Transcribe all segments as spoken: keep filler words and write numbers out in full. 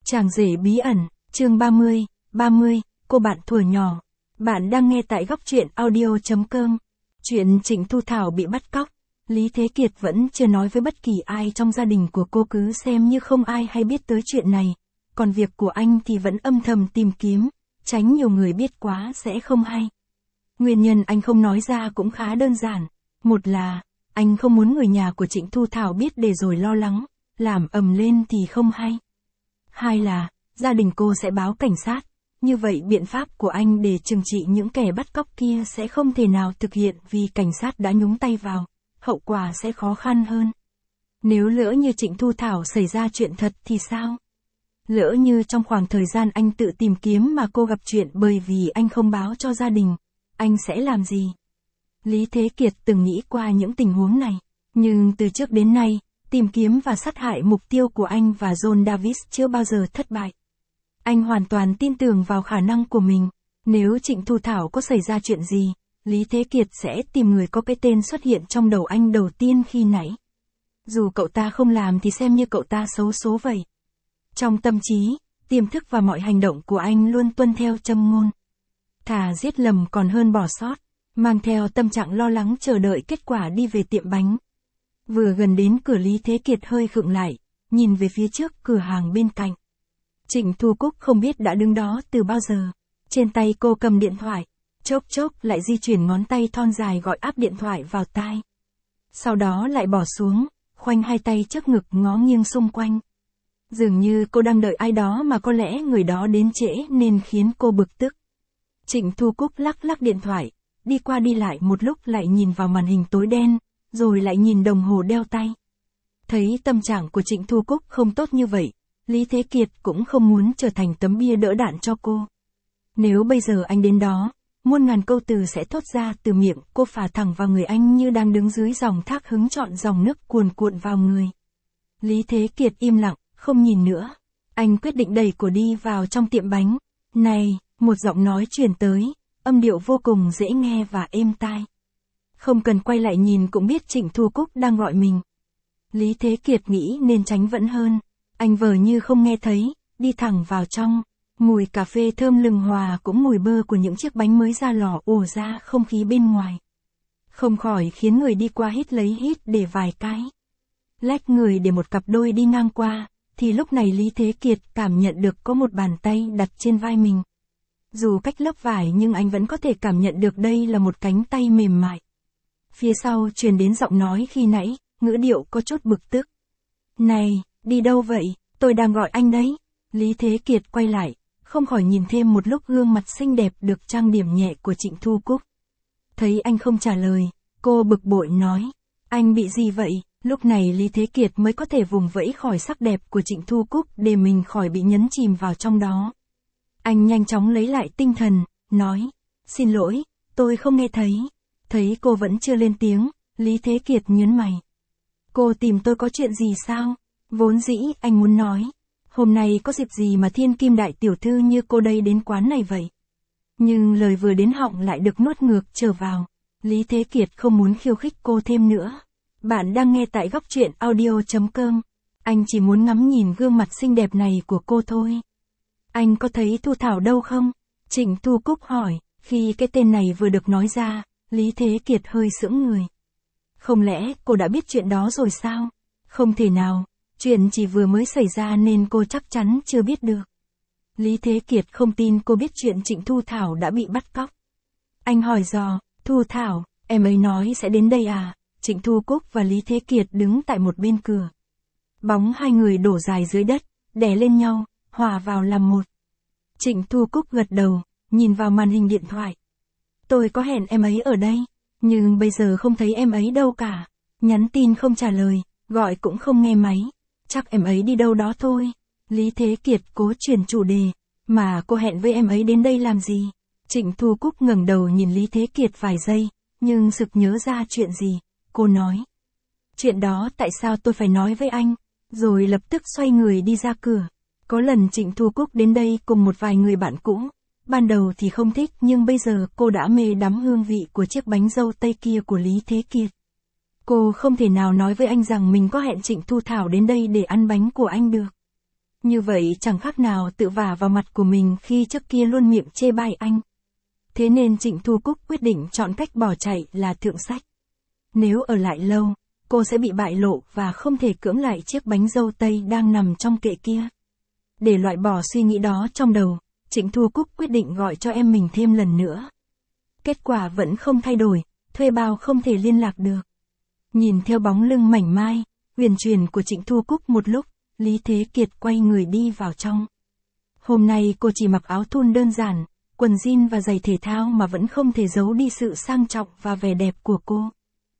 Chàng rể bí ẩn, chương ba mươi, ba mươi, cô bạn thuở nhỏ. Bạn đang nghe tại góc truyện audio chấm com. Chuyện Trịnh Thu Thảo bị bắt cóc, Lý Thế Kiệt vẫn chưa nói với bất kỳ ai trong gia đình của cô, cứ xem như không ai hay biết tới chuyện này. Còn việc của anh thì vẫn âm thầm tìm kiếm, tránh nhiều người biết quá sẽ không hay. Nguyên nhân anh không nói ra cũng khá đơn giản. Một là, anh không muốn người nhà của Trịnh Thu Thảo biết để rồi lo lắng, làm ầm lên thì không hay. Hai là, gia đình cô sẽ báo cảnh sát, như vậy biện pháp của anh để trừng trị những kẻ bắt cóc kia sẽ không thể nào thực hiện vì cảnh sát đã nhúng tay vào, hậu quả sẽ khó khăn hơn. Nếu lỡ như Trịnh Thu Thảo xảy ra chuyện thật thì sao? Lỡ như trong khoảng thời gian anh tự tìm kiếm mà cô gặp chuyện bởi vì anh không báo cho gia đình, anh sẽ làm gì? Lý Thế Kiệt từng nghĩ qua những tình huống này, nhưng từ trước đến nay, tìm kiếm và sát hại mục tiêu của anh và John Davis chưa bao giờ thất bại. Anh hoàn toàn tin tưởng vào khả năng của mình. Nếu Trịnh Thu Thảo có xảy ra chuyện gì, Lý Thế Kiệt sẽ tìm người có cái tên xuất hiện trong đầu anh đầu tiên khi nãy. Dù cậu ta không làm thì xem như cậu ta xấu số vậy. Trong tâm trí, tiềm thức và mọi hành động của anh luôn tuân theo châm ngôn. Thà giết lầm còn hơn bỏ sót, mang theo tâm trạng lo lắng chờ đợi kết quả đi về tiệm bánh. Vừa gần đến cửa, Lý Thế Kiệt hơi khựng lại, nhìn về phía trước cửa hàng bên cạnh. Trịnh Thu Cúc không biết đã đứng đó từ bao giờ. Trên tay cô cầm điện thoại, chốc chốc lại di chuyển ngón tay thon dài gọi áp điện thoại vào tai. Sau đó lại bỏ xuống, khoanh hai tay trước ngực ngó nghiêng xung quanh. Dường như cô đang đợi ai đó mà có lẽ người đó đến trễ nên khiến cô bực tức. Trịnh Thu Cúc lắc lắc điện thoại, đi qua đi lại một lúc lại nhìn vào màn hình tối đen, rồi lại nhìn đồng hồ đeo tay. Thấy tâm trạng của Trịnh Thu Cúc không tốt như vậy, Lý Thế Kiệt cũng không muốn trở thành tấm bia đỡ đạn cho cô. Nếu bây giờ anh đến đó, muôn ngàn câu từ sẽ thốt ra từ miệng cô, phả thẳng vào người anh như đang đứng dưới dòng thác hứng chọn dòng nước cuồn cuộn vào người. Lý Thế Kiệt im lặng, không nhìn nữa. Anh quyết định đẩy cô đi vào trong tiệm bánh. Này, một giọng nói truyền tới, âm điệu vô cùng dễ nghe và êm tai. Không cần quay lại nhìn cũng biết Trịnh Thu Cúc đang gọi mình. Lý Thế Kiệt nghĩ nên tránh vẫn hơn. Anh vờ như không nghe thấy, đi thẳng vào trong. Mùi cà phê thơm lừng hòa cũng mùi bơ của những chiếc bánh mới ra lò ùa ra không khí bên ngoài. Không khỏi khiến người đi qua hít lấy hít để vài cái. Lách người để một cặp đôi đi ngang qua, thì lúc này Lý Thế Kiệt cảm nhận được có một bàn tay đặt trên vai mình. Dù cách lớp vải nhưng anh vẫn có thể cảm nhận được đây là một cánh tay mềm mại. Phía sau truyền đến giọng nói khi nãy, ngữ điệu có chút bực tức. Này, đi đâu vậy, tôi đang gọi anh đấy. Lý Thế Kiệt quay lại, không khỏi nhìn thêm một lúc gương mặt xinh đẹp được trang điểm nhẹ của Trịnh Thu Cúc. Thấy anh không trả lời, cô bực bội nói, anh bị gì vậy? Lúc này Lý Thế Kiệt mới có thể vùng vẫy khỏi sắc đẹp của Trịnh Thu Cúc để mình khỏi bị nhấn chìm vào trong đó. Anh nhanh chóng lấy lại tinh thần, nói, xin lỗi, tôi không nghe thấy. Thấy cô vẫn chưa lên tiếng, Lý Thế Kiệt nhớn mày. Cô tìm tôi có chuyện gì sao? Vốn dĩ anh muốn nói, hôm nay có dịp gì mà thiên kim đại tiểu thư như cô đây đến quán này vậy? Nhưng lời vừa đến họng lại được nuốt ngược trở vào. Lý Thế Kiệt không muốn khiêu khích cô thêm nữa. Bạn đang nghe tại góc truyện audio chấm com. Anh chỉ muốn ngắm nhìn gương mặt xinh đẹp này của cô thôi. Anh có thấy Thu Thảo đâu không? Trịnh Thu Cúc hỏi. Khi cái tên này vừa được nói ra, Lý Thế Kiệt hơi sững người. Không lẽ cô đã biết chuyện đó rồi sao? Không thể nào, chuyện chỉ vừa mới xảy ra nên cô chắc chắn chưa biết được. Lý Thế Kiệt không tin cô biết chuyện Trịnh Thu Thảo đã bị bắt cóc. Anh hỏi dò, Thu Thảo, em ấy nói sẽ đến đây à? Trịnh Thu Cúc và Lý Thế Kiệt đứng tại một bên cửa. Bóng hai người đổ dài dưới đất, đè lên nhau, hòa vào làm một. Trịnh Thu Cúc gật đầu, nhìn vào màn hình điện thoại. Tôi có hẹn em ấy ở đây, nhưng bây giờ không thấy em ấy đâu cả. Nhắn tin không trả lời, gọi cũng không nghe máy. Chắc em ấy đi đâu đó thôi. Lý Thế Kiệt cố chuyển chủ đề, mà cô hẹn với em ấy đến đây làm gì? Trịnh Thu Cúc ngẩng đầu nhìn Lý Thế Kiệt vài giây, nhưng sực nhớ ra chuyện gì. Cô nói, chuyện đó tại sao tôi phải nói với anh? Rồi lập tức xoay người đi ra cửa. Có lần Trịnh Thu Cúc đến đây cùng một vài người bạn cũ. Ban đầu thì không thích nhưng bây giờ cô đã mê đắm hương vị của chiếc bánh dâu tây kia của Lý Thế Kiệt. Cô không thể nào nói với anh rằng mình có hẹn Trịnh Thu Thảo đến đây để ăn bánh của anh được. Như vậy chẳng khác nào tự vả vào mặt của mình khi trước kia luôn miệng chê bai anh. Thế nên Trịnh Thu Cúc quyết định chọn cách bỏ chạy là thượng sách. Nếu ở lại lâu, cô sẽ bị bại lộ và không thể cưỡng lại chiếc bánh dâu tây đang nằm trong kệ kia. Để loại bỏ suy nghĩ đó trong đầu, Trịnh Thu Cúc quyết định gọi cho em mình thêm lần nữa. Kết quả vẫn không thay đổi, thuê bao không thể liên lạc được. Nhìn theo bóng lưng mảnh mai, huyền chuyển của Trịnh Thu Cúc một lúc, Lý Thế Kiệt quay người đi vào trong. Hôm nay cô chỉ mặc áo thun đơn giản, quần jean và giày thể thao mà vẫn không thể giấu đi sự sang trọng và vẻ đẹp của cô.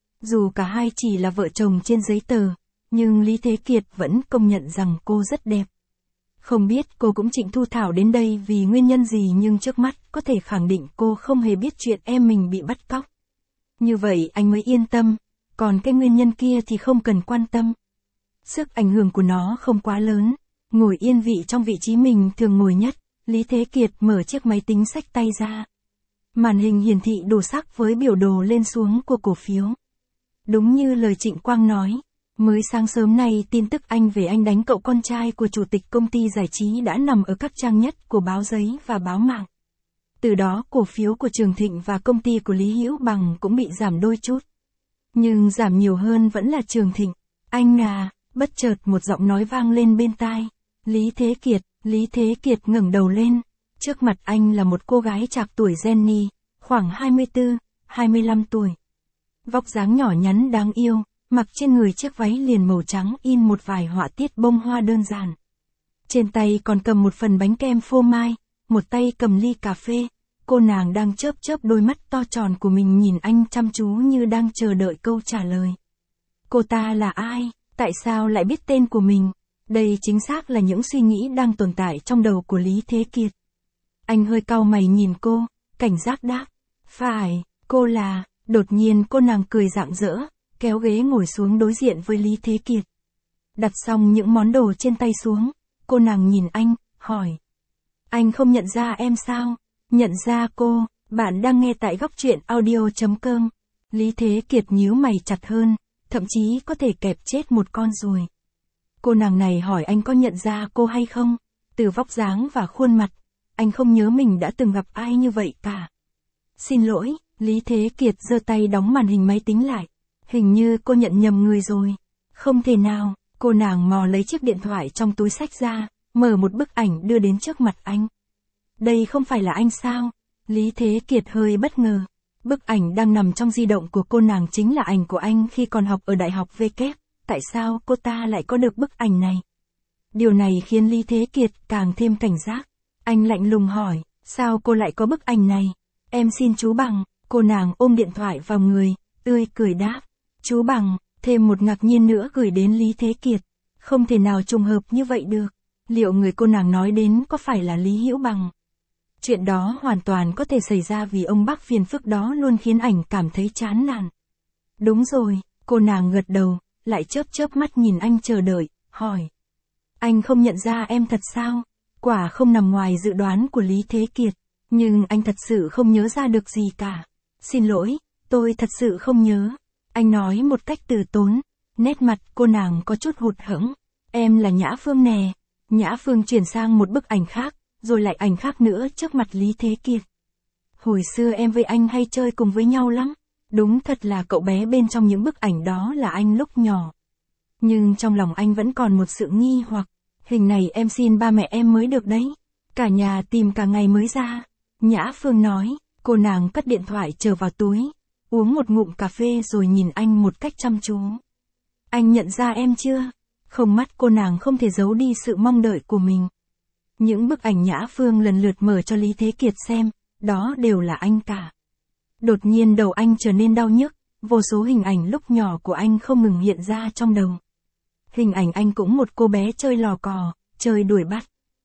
Dù cả hai chỉ là vợ chồng trên giấy tờ, nhưng Lý Thế Kiệt vẫn công nhận rằng cô rất đẹp. Không biết cô cũng Trịnh Thu Thảo đến đây vì nguyên nhân gì nhưng trước mắt có thể khẳng định cô không hề biết chuyện em mình bị bắt cóc. Như vậy anh mới yên tâm, còn cái nguyên nhân kia thì không cần quan tâm. Sức ảnh hưởng của nó không quá lớn, ngồi yên vị trong vị trí mình thường ngồi nhất, Lý Thế Kiệt mở chiếc máy tính xách tay ra. Màn hình hiển thị đồ sắc với biểu đồ lên xuống của cổ phiếu. Đúng như lời Trịnh Quang nói, mới sáng sớm nay tin tức anh về anh đánh cậu con trai của chủ tịch công ty giải trí đã nằm ở các trang nhất của báo giấy và báo mạng. Từ đó cổ phiếu của Trường Thịnh và công ty của Lý Hữu Bằng cũng bị giảm đôi chút. Nhưng giảm nhiều hơn vẫn là Trường Thịnh. Anh à, bất chợt một giọng nói vang lên bên tai. Lý Thế Kiệt, Lý Thế Kiệt ngẩng đầu lên. Trước mặt anh là một cô gái trạc tuổi Jenny, khoảng hai mươi tư, hai mươi lăm tuổi. Vóc dáng nhỏ nhắn đáng yêu, mặc trên người chiếc váy liền màu trắng in một vài họa tiết bông hoa đơn giản. Trên tay còn cầm một phần bánh kem phô mai, một tay cầm ly cà phê. Cô nàng đang chớp chớp đôi mắt to tròn của mình nhìn anh chăm chú như đang chờ đợi câu trả lời. Cô ta là ai? Tại sao lại biết tên của mình? Đây chính xác là những suy nghĩ đang tồn tại trong đầu của Lý Thế Kiệt. Anh hơi cau mày nhìn cô, cảnh giác đáp. Phải, cô là... Đột nhiên cô nàng cười rạng rỡ, kéo ghế ngồi xuống đối diện với Lý Thế Kiệt. Đặt xong những món đồ trên tay xuống, cô nàng nhìn anh, hỏi. Anh không nhận ra em sao? Nhận ra cô, bạn đang nghe tại góc truyện audio chấm com. Lý Thế Kiệt nhíu mày chặt hơn, thậm chí có thể kẹp chết một con ruồi. Cô nàng này hỏi anh có nhận ra cô hay không? Từ vóc dáng và khuôn mặt, anh không nhớ mình đã từng gặp ai như vậy cả. Xin lỗi, Lý Thế Kiệt giơ tay đóng màn hình máy tính lại. Hình như cô nhận nhầm người rồi. Không thể nào, cô nàng mò lấy chiếc điện thoại trong túi xách ra, mở một bức ảnh đưa đến trước mặt anh. Đây không phải là anh sao? Lý Thế Kiệt hơi bất ngờ. Bức ảnh đang nằm trong di động của cô nàng chính là ảnh của anh khi còn học ở Đại học V K. Tại sao cô ta lại có được bức ảnh này? Điều này khiến Lý Thế Kiệt càng thêm cảnh giác. Anh lạnh lùng hỏi, sao cô lại có bức ảnh này? Em xin chú Bằng. Cô nàng ôm điện thoại vào người, tươi cười đáp. Chú Bằng, thêm một ngạc nhiên nữa gửi đến Lý Thế Kiệt. Không thể nào trùng hợp như vậy được. Liệu người cô nàng nói đến có phải là Lý Hữu Bằng? Chuyện đó hoàn toàn có thể xảy ra vì ông bác phiền phức đó luôn khiến ảnh cảm thấy chán nản. Đúng rồi, cô nàng gật đầu, lại chớp chớp mắt nhìn anh chờ đợi, hỏi. Anh không nhận ra em thật sao? Quả không nằm ngoài dự đoán của Lý Thế Kiệt. Nhưng anh thật sự không nhớ ra được gì cả. Xin lỗi, tôi thật sự không nhớ. Anh nói một cách từ tốn. Nét mặt cô nàng có chút hụt hẫng. Em là Nhã Phương nè. Nhã Phương chuyển sang một bức ảnh khác, rồi lại ảnh khác nữa trước mặt Lý Thế Kiệt. Hồi xưa em với anh hay chơi cùng với nhau lắm. Đúng thật là cậu bé bên trong những bức ảnh đó là anh lúc nhỏ. Nhưng trong lòng anh vẫn còn một sự nghi hoặc. Hình này em xin ba mẹ em mới được đấy. Cả nhà tìm cả ngày mới ra. Nhã Phương nói, cô nàng cất điện thoại trở vào túi, uống một ngụm cà phê rồi nhìn anh một cách chăm chú. Anh nhận ra em chưa? Không mắt cô nàng không thể giấu đi sự mong đợi của mình. Những bức ảnh Nhã Phương lần lượt mở cho Lý Thế Kiệt xem, đó đều là anh cả. Đột nhiên đầu anh trở nên đau nhức, vô số hình ảnh lúc nhỏ của anh không ngừng hiện ra trong đầu. Hình ảnh anh cũng một cô bé chơi lò cò, chơi đuổi bắt.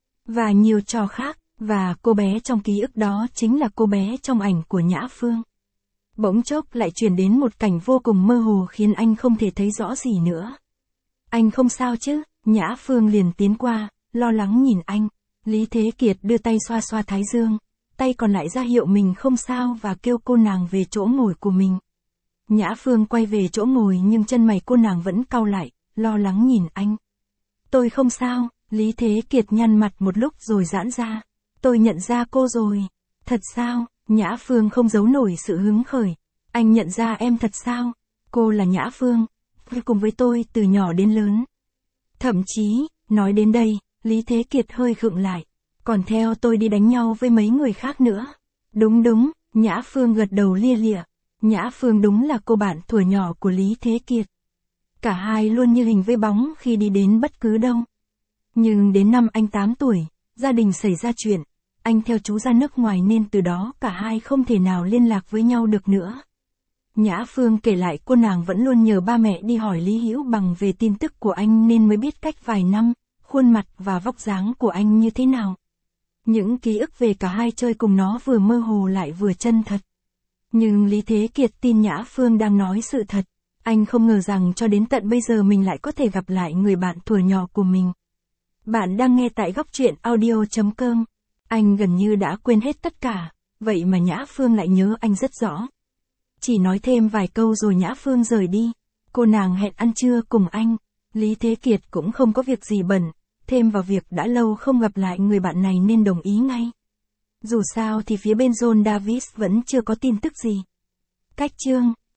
Và nhiều trò khác. Và cô bé trong ký ức đó chính là cô bé trong ảnh của Nhã Phương. Bỗng chốc lại chuyển đến một cảnh vô cùng mơ hồ khiến anh không thể thấy rõ gì nữa. Anh không sao chứ? Nhã Phương liền tiến qua, lo lắng nhìn anh. Lý Thế Kiệt đưa tay xoa xoa thái dương, tay còn lại ra hiệu mình không sao và kêu cô nàng về chỗ ngồi của mình. Nhã Phương quay về chỗ ngồi nhưng chân mày cô nàng vẫn cau lại, lo lắng nhìn anh. Tôi không sao, Lý Thế Kiệt nhăn mặt một lúc rồi giãn ra. Tôi nhận ra cô rồi. Thật sao? Nhã Phương không giấu nổi sự hứng khởi. Anh nhận ra em thật sao? Cô là Nhã Phương, cùng với tôi từ nhỏ đến lớn. Thậm chí, nói đến đây, Lý Thế Kiệt hơi khựng lại. Còn theo tôi đi đánh nhau với mấy người khác nữa. Đúng đúng, Nhã Phương gật đầu lia lịa. Nhã Phương đúng là cô bạn thuở nhỏ của Lý Thế Kiệt. Cả hai luôn như hình với bóng khi đi đến bất cứ đâu. Nhưng đến năm anh tám tuổi, gia đình xảy ra chuyện. Anh theo chú ra nước ngoài nên từ đó cả hai không thể nào liên lạc với nhau được nữa. Nhã Phương kể lại cô nàng vẫn luôn nhờ ba mẹ đi hỏi Lý Hữu Bằng về tin tức của anh nên mới biết cách vài năm, khuôn mặt và vóc dáng của anh như thế nào. Những ký ức về cả hai chơi cùng nó vừa mơ hồ lại vừa chân thật. Nhưng Lý Thế Kiệt tin Nhã Phương đang nói sự thật. Anh không ngờ rằng cho đến tận bây giờ mình lại có thể gặp lại người bạn thuở nhỏ của mình. Bạn đang nghe tại góc truyện audio chấm com. Anh gần như đã quên hết tất cả, vậy mà Nhã Phương lại nhớ anh rất rõ. Chỉ nói thêm vài câu rồi Nhã Phương rời đi. Cô nàng hẹn ăn trưa cùng anh. Lý Thế Kiệt cũng không có việc gì bận, thêm vào việc đã lâu không gặp lại người bạn này nên đồng ý ngay. Dù sao thì phía bên John Davis vẫn chưa có tin tức gì. Cách chương